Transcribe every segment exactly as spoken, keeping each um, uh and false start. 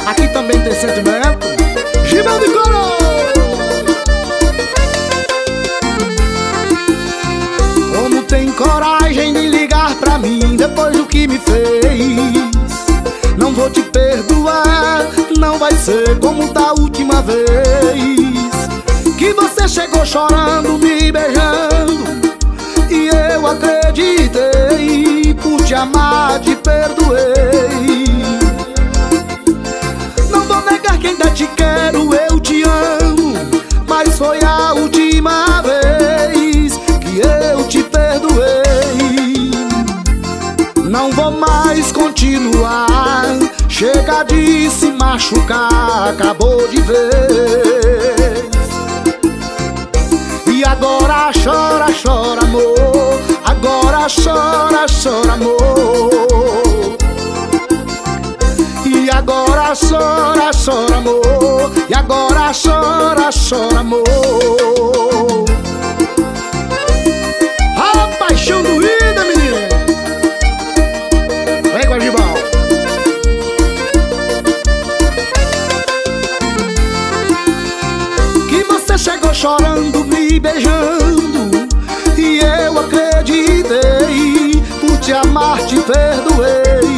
Aqui também tem sentimento. Gibão de Coro. Como tem coragem de ligar pra mim depois do que me fez? Não vou te perdoar, não vai ser como da última vez que você chegou chorando, me beijando, e eu acreditei. Por te amar te perdoei. Não vou negar que ainda te quero, eu te amo, mas foi a última vez que eu te perdoei. Não vou mais continuar, chega de se machucar, acabou de ver. E agora chora, chora amor, agora chora, chora amor. E agora chora, chora amor, e agora chora, chora amor. A paixão doída, menina. Vem com a Gibão. Que você chegou chorando, me beijando, e eu acreditei. Por te amar te perdoei.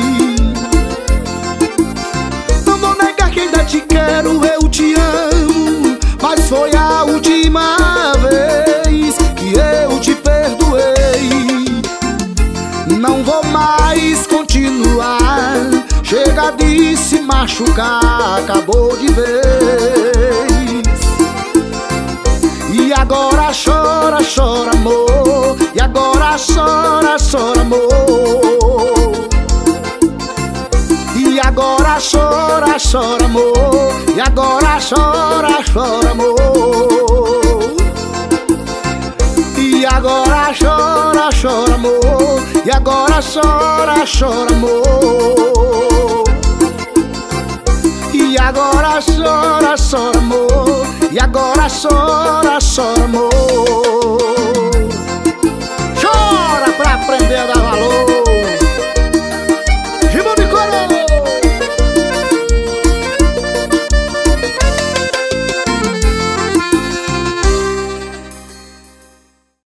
Não vou negar que ainda te quero, eu te amo, mas foi a última vez que eu te perdoei. Não vou mais continuar, chega de se machucar, acabou de vez. E agora chora, chora amor, e agora chora, chora amor. E agora chora, chora amor, e agora chora, chora amor. E agora chora, chora amor, e agora chora, chora amor. E agora chora, chora amor, e agora chora, chora amor.